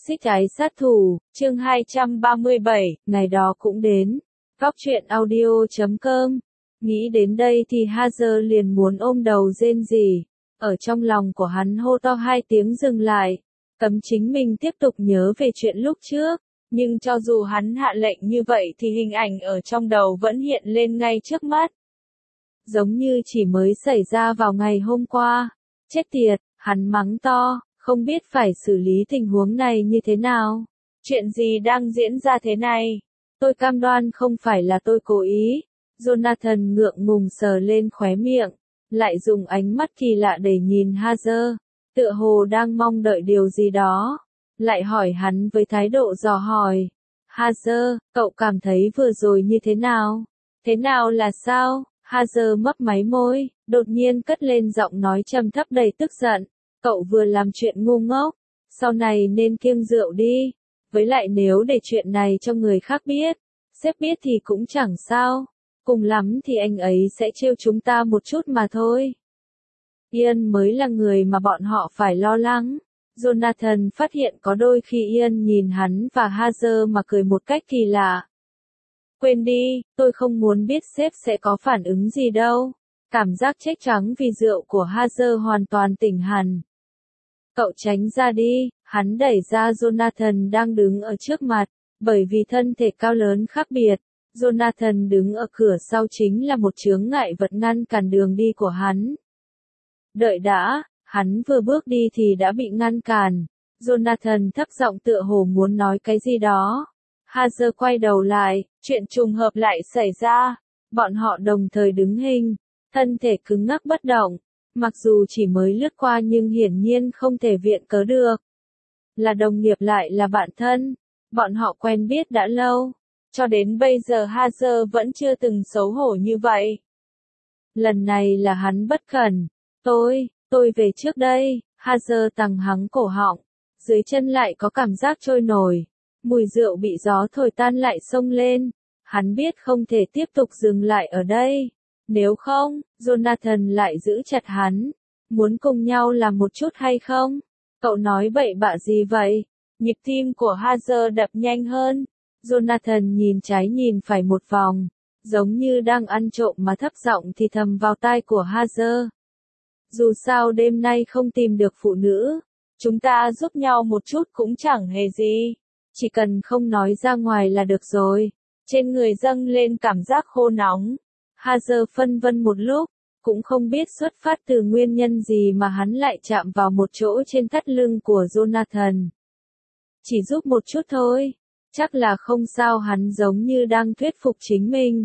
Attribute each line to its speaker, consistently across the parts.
Speaker 1: Toxic ái sát thủ, chương 237, ngày đó cũng đến. Góc truyện audio.com. Nghĩ đến đây thì Hazel liền muốn ôm đầu rên rỉ. Ở trong lòng của hắn hô to hai tiếng dừng lại. Cấm chính mình tiếp tục nhớ về chuyện lúc trước. Nhưng cho dù hắn hạ lệnh như vậy thì hình ảnh ở trong đầu vẫn hiện lên ngay trước mắt. Giống như chỉ mới xảy ra vào ngày hôm qua. Chết tiệt, hắn mắng to. Không biết phải xử lý tình huống này như thế nào. Chuyện gì đang diễn ra thế này? Tôi cam đoan không phải là tôi cố ý. Jonathan ngượng ngùng sờ lên khóe miệng. Lại dùng ánh mắt kỳ lạ để nhìn Hazel. Tựa hồ đang mong đợi điều gì đó. Lại hỏi hắn với thái độ dò hỏi. Hazel, cậu cảm thấy vừa rồi như thế nào? Thế nào là sao? Hazel mấp máy môi, đột nhiên cất lên giọng nói trầm thấp đầy tức giận. Cậu vừa làm chuyện ngu ngốc, sau này nên kiêng rượu đi. Với lại nếu để chuyện này cho người khác biết, sếp biết thì cũng chẳng sao. Cùng lắm thì anh ấy sẽ trêu chúng ta một chút mà thôi. Ian mới là người mà bọn họ phải lo lắng. Jonathan phát hiện có đôi khi Ian nhìn hắn và Hazel mà cười một cách kỳ lạ. Quên đi, tôi không muốn biết sếp sẽ có phản ứng gì đâu. Cảm giác chết trắng vì rượu của Hazel hoàn toàn tỉnh hẳn. Cậu tránh ra đi, hắn đẩy ra Jonathan đang đứng ở trước mặt, bởi vì thân thể cao lớn khác biệt. Jonathan đứng ở cửa sau chính là một chướng ngại vật ngăn cản đường đi của hắn. Đợi đã, hắn vừa bước đi thì đã bị ngăn cản. Jonathan thấp giọng tựa hồ muốn nói cái gì đó. Hazel quay đầu lại, chuyện trùng hợp lại xảy ra. Bọn họ đồng thời đứng hình, thân thể cứng ngắc bất động. Mặc dù chỉ mới lướt qua nhưng hiển nhiên không thể viện cớ được. Là đồng nghiệp lại là bạn thân. Bọn họ quen biết đã lâu. Cho đến bây giờ Hazel vẫn chưa từng xấu hổ như vậy. Lần này là hắn bất cẩn. Tôi về trước đây. Hazel tằng hắng cổ họng. Dưới chân lại có cảm giác trôi nổi. Mùi rượu bị gió thổi tan lại xông lên. Hắn biết không thể tiếp tục dừng lại ở đây. Nếu không, Jonathan lại giữ chặt hắn. Muốn cùng nhau làm một chút hay không? Cậu nói bậy bạ gì vậy? Nhịp tim của Hazel đập nhanh hơn. Jonathan nhìn trái nhìn phải một vòng. Giống như đang ăn trộm mà thấp giọng thì thầm vào tai của Hazel. Dù sao đêm nay không tìm được phụ nữ. Chúng ta giúp nhau một chút cũng chẳng hề gì. Chỉ cần không nói ra ngoài là được rồi. Trên người dâng lên cảm giác khô nóng. Hazel phân vân một lúc, cũng không biết xuất phát từ nguyên nhân gì mà hắn lại chạm vào một chỗ trên thắt lưng của Jonathan. Chỉ giúp một chút thôi, chắc là không sao, hắn giống như đang thuyết phục chính mình.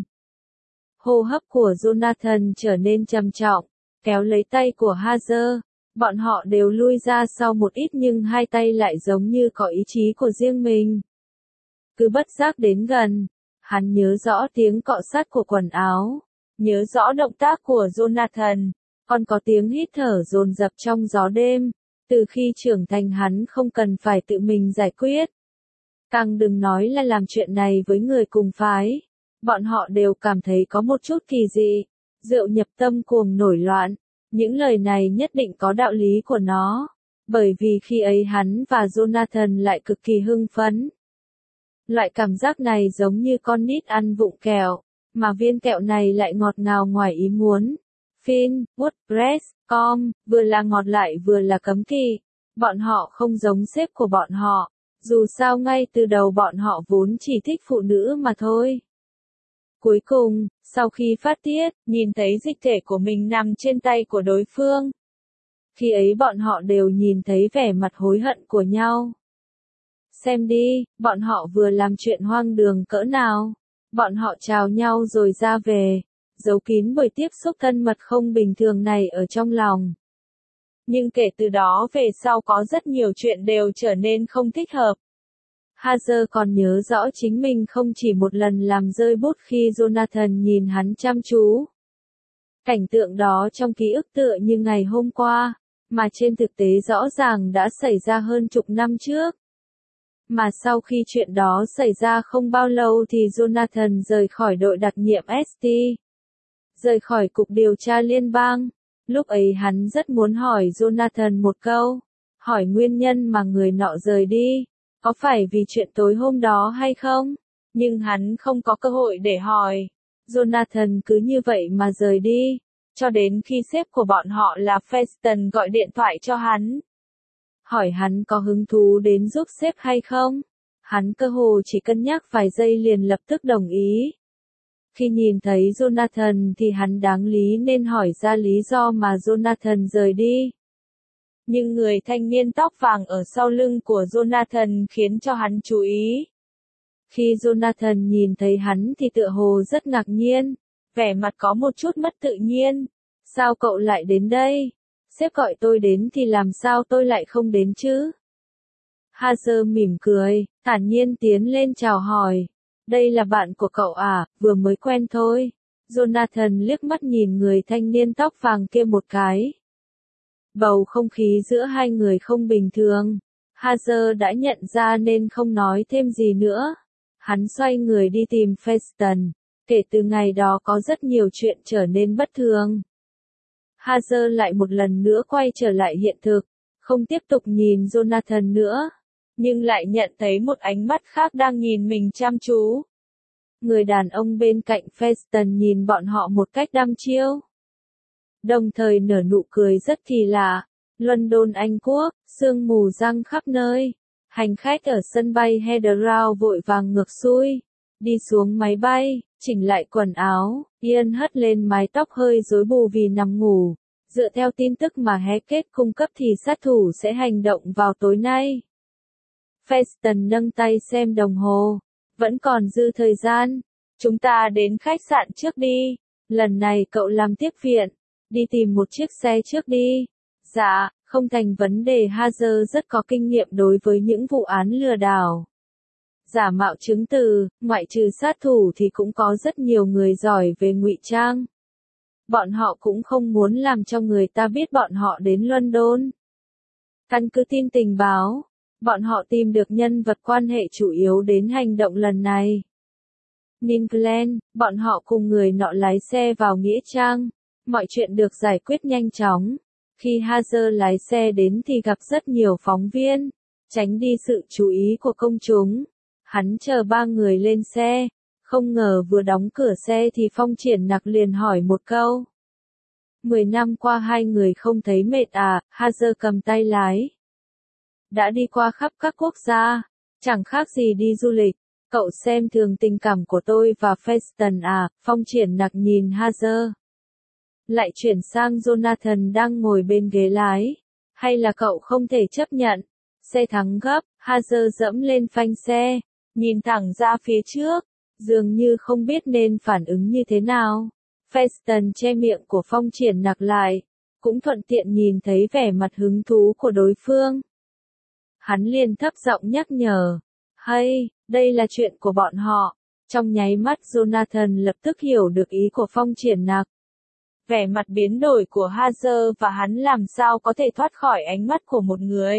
Speaker 1: Hô hấp của Jonathan trở nên trầm trọng, kéo lấy tay của Hazel. Bọn họ đều lui ra sau một ít nhưng hai tay lại giống như có ý chí của riêng mình. Cứ bất giác đến gần. Hắn nhớ rõ tiếng cọ sát của quần áo, nhớ rõ động tác của Jonathan, còn có tiếng hít thở dồn dập trong gió đêm. Từ khi trưởng thành hắn không cần phải tự mình giải quyết. Càng đừng nói là làm chuyện này với người cùng phái. Bọn họ đều cảm thấy có một chút kỳ dị. Rượu nhập tâm cuồng nổi loạn. Những lời này nhất định có đạo lý của nó. Bởi vì khi ấy hắn và Jonathan lại cực kỳ hưng phấn. Loại cảm giác này giống như con nít ăn vụng kẹo, mà viên kẹo này lại ngọt ngào ngoài ý muốn. Fin, WordPress, com, vừa là ngọt lại vừa là cấm kỵ. Bọn họ không giống sếp của bọn họ. Dù sao ngay từ đầu bọn họ vốn chỉ thích phụ nữ mà thôi. Cuối cùng, sau khi phát tiết, nhìn thấy dịch thể của mình nằm trên tay của đối phương. Khi ấy bọn họ đều nhìn thấy vẻ mặt hối hận của nhau. Xem đi, bọn họ vừa làm chuyện hoang đường cỡ nào. Bọn họ chào nhau rồi ra về, giấu kín buổi tiếp xúc thân mật không bình thường này ở trong lòng. Nhưng kể từ đó về sau có rất nhiều chuyện đều trở nên không thích hợp. Hazel còn nhớ rõ chính mình không chỉ một lần làm rơi bút khi Jonathan nhìn hắn chăm chú. Cảnh tượng đó trong ký ức tựa như ngày hôm qua, mà trên thực tế rõ ràng đã xảy ra hơn chục năm trước. Mà sau khi chuyện đó xảy ra không bao lâu thì Jonathan rời khỏi đội đặc nhiệm ST. Rời khỏi cục điều tra liên bang. Lúc ấy hắn rất muốn hỏi Jonathan một câu. Hỏi nguyên nhân mà người nọ rời đi. Có phải vì chuyện tối hôm đó hay không? Nhưng hắn không có cơ hội để hỏi. Jonathan cứ như vậy mà rời đi, cho đến khi sếp của bọn họ là Feston gọi điện thoại cho hắn. Hỏi hắn có hứng thú đến giúp sếp hay không? Hắn cơ hồ chỉ cân nhắc vài giây liền lập tức đồng ý. Khi nhìn thấy Jonathan thì hắn đáng lý nên hỏi ra lý do mà Jonathan rời đi. Nhưng người thanh niên tóc vàng ở sau lưng của Jonathan khiến cho hắn chú ý. Khi Jonathan nhìn thấy hắn thì tựa hồ rất ngạc nhiên, vẻ mặt có một chút mất tự nhiên. Sao cậu lại đến đây? Sếp gọi tôi đến thì làm sao tôi lại không đến chứ? Hazel mỉm cười, thản nhiên tiến lên chào hỏi. Đây là bạn của cậu à, vừa mới quen thôi. Jonathan liếc mắt nhìn người thanh niên tóc vàng kia một cái. Bầu không khí giữa hai người không bình thường. Hazel đã nhận ra nên không nói thêm gì nữa. Hắn xoay người đi tìm Feston. Kể từ ngày đó có rất nhiều chuyện trở nên bất thường. Hazel lại một lần nữa quay trở lại hiện thực. Không tiếp tục nhìn Jonathan nữa. Nhưng lại nhận thấy một ánh mắt khác đang nhìn mình chăm chú. Người đàn ông bên cạnh Feston nhìn bọn họ một cách đăm chiêu. Đồng thời nở nụ cười rất kỳ lạ. London Anh Quốc, sương mù giăng khắp nơi. Hành khách ở sân bay Heathrow vội vàng ngược xuôi. Đi xuống máy bay, chỉnh lại quần áo, Ian hất lên mái tóc hơi rối bù vì nằm ngủ. Dựa theo tin tức mà Hackett cung cấp thì sát thủ sẽ hành động vào tối nay. Feston nâng tay xem đồng hồ. Vẫn còn dư thời gian. Chúng ta đến khách sạn trước đi. Lần này cậu làm tiếp viện. Đi tìm một chiếc xe trước đi. Dạ, không thành vấn đề. Hazel rất có kinh nghiệm đối với những vụ án lừa đảo. Giả mạo chứng từ, ngoại trừ sát thủ thì cũng có rất nhiều người giỏi về ngụy trang. Bọn họ cũng không muốn làm cho người ta biết bọn họ đến London. Căn cứ tin tình báo, bọn họ tìm được nhân vật quan hệ chủ yếu đến hành động lần này. England, bọn họ cùng người nọ lái xe vào Nghĩa Trang. Mọi chuyện được giải quyết nhanh chóng. Khi Hazel lái xe đến thì gặp rất nhiều phóng viên. Tránh đi sự chú ý của công chúng. Hắn chờ ba người lên xe. Không ngờ vừa đóng cửa xe thì Phong Triển Nặc liền hỏi một câu. 10 năm qua hai người không thấy mệt à? Hazel cầm tay lái. Đã đi qua khắp các quốc gia. Chẳng khác gì đi du lịch. Cậu xem thường tình cảm của tôi và Feston à? Phong Triển Nặc nhìn Hazel. Lại chuyển sang Jonathan đang ngồi bên ghế lái. Hay là cậu không thể chấp nhận? Xe thắng gấp, Hazel dẫm lên phanh xe. Nhìn thẳng ra phía trước. Dường như không biết nên phản ứng như thế nào. Feston che miệng của Phong Triển Nặc lại. Cũng thuận tiện nhìn thấy vẻ mặt hứng thú của đối phương. Hắn liền thấp giọng nhắc nhở. Hay, đây là chuyện của bọn họ. Trong nháy mắt Jonathan lập tức hiểu được ý của Phong Triển Nặc. Vẻ mặt biến đổi của Hazel và hắn làm sao có thể thoát khỏi ánh mắt của một người.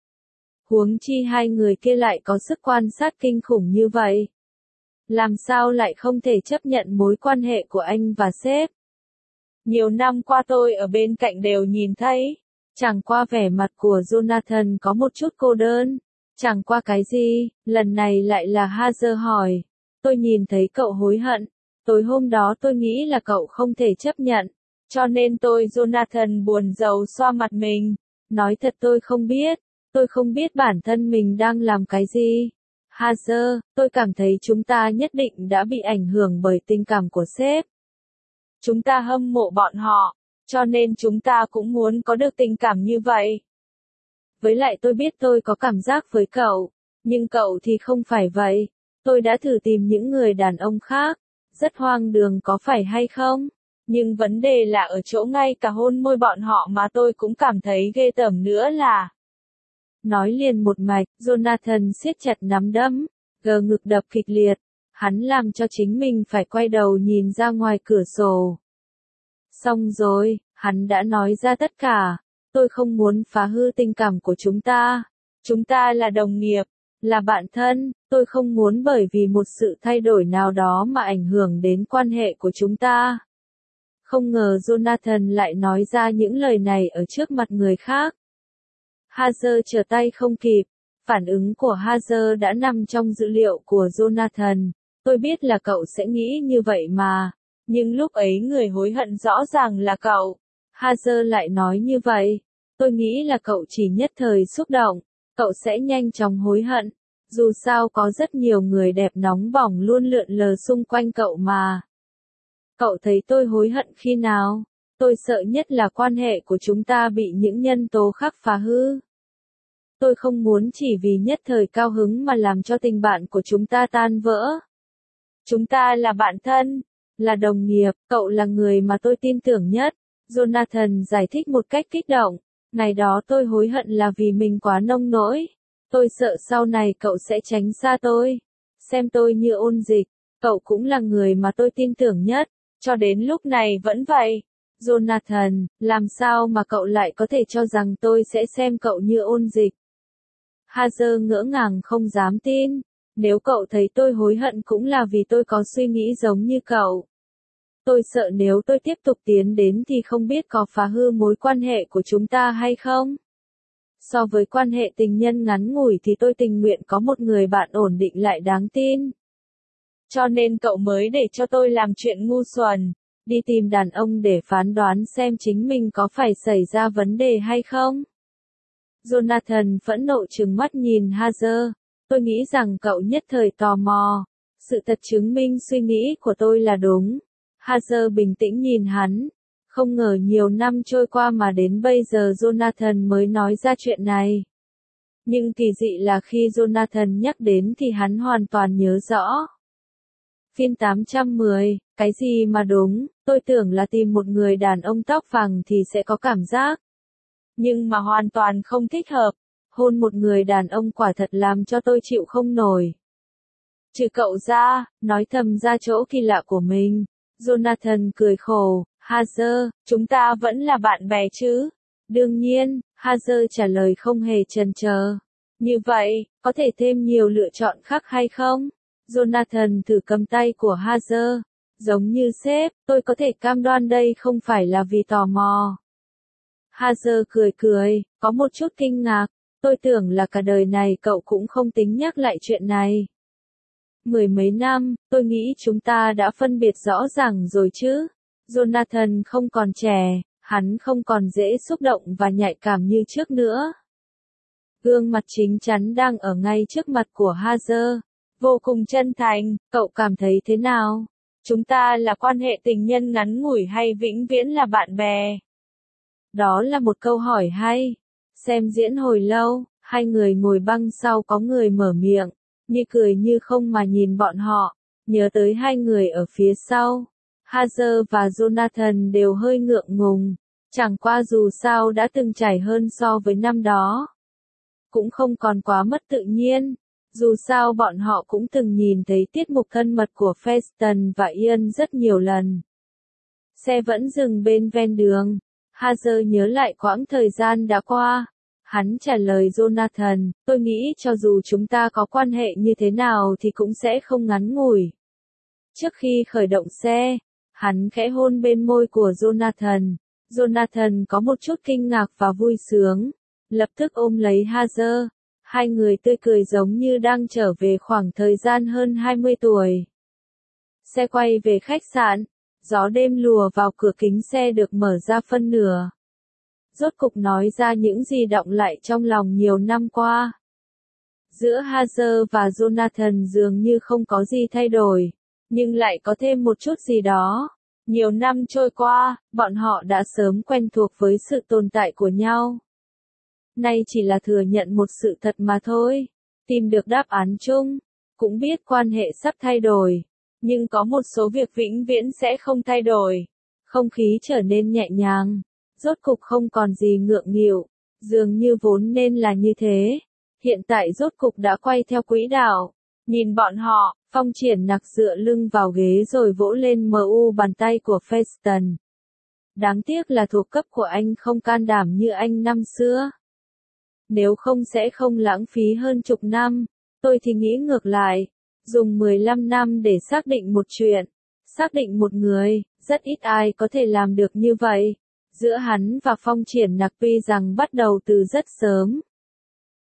Speaker 1: Huống chi hai người kia lại có sức quan sát kinh khủng như vậy. Làm sao lại không thể chấp nhận mối quan hệ của anh và sếp? Nhiều năm qua tôi ở bên cạnh đều nhìn thấy. Chẳng qua vẻ mặt của Jonathan có một chút cô đơn. Chẳng qua cái gì, lần này lại là Hazel hỏi. Tôi nhìn thấy cậu hối hận. Tối hôm đó tôi nghĩ là cậu không thể chấp nhận. Cho nên tôi Jonathan buồn rầu xoa mặt mình. Nói thật tôi không biết. Tôi không biết bản thân mình đang làm cái gì. Hazel, tôi cảm thấy chúng ta nhất định đã bị ảnh hưởng bởi tình cảm của sếp. Chúng ta hâm mộ bọn họ, cho nên chúng ta cũng muốn có được tình cảm như vậy. Với lại tôi biết tôi có cảm giác với cậu, nhưng cậu thì không phải vậy. Tôi đã thử tìm những người đàn ông khác, rất hoang đường có phải hay không? Nhưng vấn đề là ở chỗ ngay cả hôn môi bọn họ mà tôi cũng cảm thấy ghê tởm nữa là. Nói liền một mạch, Jonathan siết chặt nắm đấm, gờ ngực đập kịch liệt. Hắn làm cho chính mình phải quay đầu nhìn ra ngoài cửa sổ. Xong rồi, hắn đã nói ra tất cả. Tôi không muốn phá hư tình cảm của chúng ta. Chúng ta là đồng nghiệp, là bạn thân. Tôi không muốn bởi vì một sự thay đổi nào đó mà ảnh hưởng đến quan hệ của chúng ta. Không ngờ Jonathan lại nói ra những lời này ở trước mặt người khác. Hazel trở tay không kịp. Phản ứng của Hazel đã nằm trong dữ liệu của Jonathan. Tôi biết là cậu sẽ nghĩ như vậy mà. Nhưng lúc ấy người hối hận rõ ràng là cậu. Hazel lại nói như vậy. Tôi nghĩ là cậu chỉ nhất thời xúc động. Cậu sẽ nhanh chóng hối hận. Dù sao có rất nhiều người đẹp nóng bỏng luôn lượn lờ xung quanh cậu mà. Cậu thấy tôi hối hận khi nào? Tôi sợ nhất là quan hệ của chúng ta bị những nhân tố khác phá hư. Tôi không muốn chỉ vì nhất thời cao hứng mà làm cho tình bạn của chúng ta tan vỡ. Chúng ta là bạn thân, là đồng nghiệp, cậu là người mà tôi tin tưởng nhất. Jonathan giải thích một cách kích động. Ngày đó tôi hối hận là vì mình quá nông nỗi. Tôi sợ sau này cậu sẽ tránh xa tôi. Xem tôi như ôn dịch. Cậu cũng là người mà tôi tin tưởng nhất. Cho đến lúc này vẫn vậy. Jonathan, làm sao mà cậu lại có thể cho rằng tôi sẽ xem cậu như ôn dịch? Hazel ngỡ ngàng không dám tin. Nếu cậu thấy tôi hối hận cũng là vì tôi có suy nghĩ giống như cậu. Tôi sợ nếu tôi tiếp tục tiến đến thì không biết có phá hư mối quan hệ của chúng ta hay không. So với quan hệ tình nhân ngắn ngủi thì tôi tình nguyện có một người bạn ổn định lại đáng tin. Cho nên cậu mới để cho tôi làm chuyện ngu xuẩn, đi tìm đàn ông để phán đoán xem chính mình có phải xảy ra vấn đề hay không. Jonathan phẫn nộ trừng mắt nhìn Hazel. Tôi nghĩ rằng cậu nhất thời tò mò. Sự thật chứng minh suy nghĩ của tôi là đúng. Hazel bình tĩnh nhìn hắn. Không ngờ nhiều năm trôi qua mà đến bây giờ Jonathan mới nói ra chuyện này. Nhưng kỳ dị là khi Jonathan nhắc đến thì hắn hoàn toàn nhớ rõ. Phiên 810, cái gì mà đúng, tôi tưởng là tìm một người đàn ông tóc vàng thì sẽ có cảm giác. Nhưng mà hoàn toàn không thích hợp. Hôn một người đàn ông quả thật làm cho tôi chịu không nổi. Trừ cậu ra, nói thầm ra chỗ kỳ lạ của mình. Jonathan cười khổ. Hazel, chúng ta vẫn là bạn bè chứ? Đương nhiên, Hazel trả lời không hề chần chờ. Như vậy, có thể thêm nhiều lựa chọn khác hay không? Jonathan thử cầm tay của Hazel. Giống như sếp, tôi có thể cam đoan đây không phải là vì tò mò. Hazel cười cười, có một chút kinh ngạc. Tôi tưởng là cả đời này cậu cũng không tính nhắc lại chuyện này. Mười mấy năm, tôi nghĩ chúng ta đã phân biệt rõ ràng rồi chứ. Jonathan không còn trẻ, hắn không còn dễ xúc động và nhạy cảm như trước nữa. Gương mặt chính chắn đang ở ngay trước mặt của Hazel. Vô cùng chân thành, cậu cảm thấy thế nào? Chúng ta là quan hệ tình nhân ngắn ngủi hay vĩnh viễn là bạn bè? Đó là một câu hỏi hay. Xem diễn hồi lâu, hai người ngồi băng sau có người mở miệng, như cười như không mà nhìn bọn họ, nhớ tới hai người ở phía sau. Hazel và Jonathan đều hơi ngượng ngùng, chẳng qua dù sao đã từng trải hơn so với năm đó. Cũng không còn quá mất tự nhiên, dù sao bọn họ cũng từng nhìn thấy tiết mục thân mật của Feston và Ian rất nhiều lần. Xe vẫn dừng bên ven đường. Hazel nhớ lại quãng thời gian đã qua. Hắn trả lời Jonathan, tôi nghĩ cho dù chúng ta có quan hệ như thế nào thì cũng sẽ không ngắn ngủi. Trước khi khởi động xe, hắn khẽ hôn bên môi của Jonathan. Jonathan có một chút kinh ngạc và vui sướng. Lập tức ôm lấy Hazel. Hai người tươi cười giống như đang trở về khoảng thời gian hơn 20 tuổi. Xe quay về khách sạn. Gió đêm lùa vào cửa kính xe được mở ra phân nửa. Rốt cục nói ra những gì đọng lại trong lòng nhiều năm qua. Giữa Hazel và Jonathan dường như không có gì thay đổi, nhưng lại có thêm một chút gì đó. Nhiều năm trôi qua, bọn họ đã sớm quen thuộc với sự tồn tại của nhau. Nay chỉ là thừa nhận một sự thật mà thôi. Tìm được đáp án chung, cũng biết quan hệ sắp thay đổi. Nhưng có một số việc vĩnh viễn sẽ không thay đổi. Không khí trở nên nhẹ nhàng. Rốt cục không còn gì ngượng nghịu. Dường như vốn nên là như thế. Hiện tại rốt cục đã quay theo quỹ đạo. Nhìn bọn họ, Phong Triển Nặc dựa lưng vào ghế rồi vỗ lên mu bàn tay của Feston. Đáng tiếc là thuộc cấp của anh không can đảm như anh năm xưa. Nếu không sẽ không lãng phí hơn chục năm. Tôi thì nghĩ ngược lại. Dùng 15 năm để xác định một chuyện, xác định một người, rất ít ai có thể làm được như vậy. Giữa hắn và Phong Triển Nặc tuy rằng bắt đầu từ rất sớm,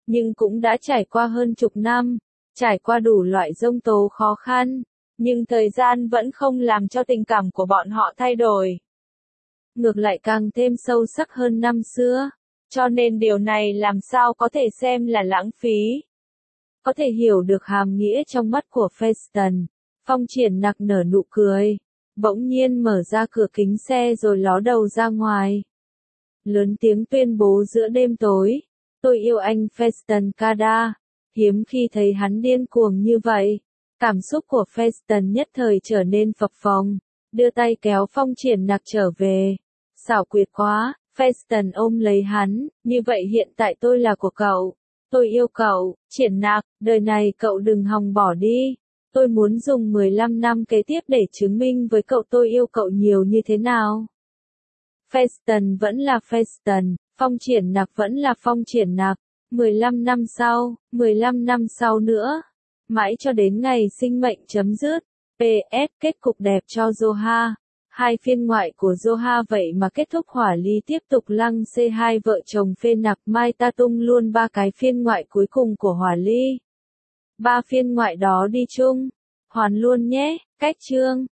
Speaker 1: nhưng cũng đã trải qua hơn chục năm, trải qua đủ loại giông tố khó khăn, nhưng thời gian vẫn không làm cho tình cảm của bọn họ thay đổi. Ngược lại càng thêm sâu sắc hơn năm xưa, cho nên điều này làm sao có thể xem là lãng phí. Có thể hiểu được hàm nghĩa trong mắt của Feston. Phong Triển Nặc nở nụ cười, bỗng nhiên mở ra cửa kính xe rồi ló đầu ra ngoài. Lớn tiếng tuyên bố giữa đêm tối, tôi yêu anh Feston Kada. Hiếm khi thấy hắn điên cuồng như vậy. Cảm xúc của Feston nhất thời trở nên phập phồng, đưa tay kéo Phong Triển Nặc trở về. Xảo quyệt quá, Feston ôm lấy hắn, như vậy hiện tại tôi là của cậu. Tôi yêu cậu, Triển Nặc, đời này cậu đừng hòng bỏ đi. Tôi muốn dùng 15 năm kế tiếp để chứng minh với cậu tôi yêu cậu nhiều như thế nào. Feston vẫn là Feston, Phong Triển Nặc vẫn là Phong Triển Nặc. 15 năm sau, 15 năm sau nữa. Mãi cho đến ngày sinh mệnh chấm dứt. PS kết cục đẹp cho Joha. 2 phiên ngoại của Joha vậy mà kết thúc hỏa ly tiếp tục lăng xê hai vợ chồng phê nặc Mai ta tung luôn 3 cái phiên ngoại cuối cùng của hỏa ly. 3 phiên ngoại đó đi chung. Hoàn luôn nhé, cách chương.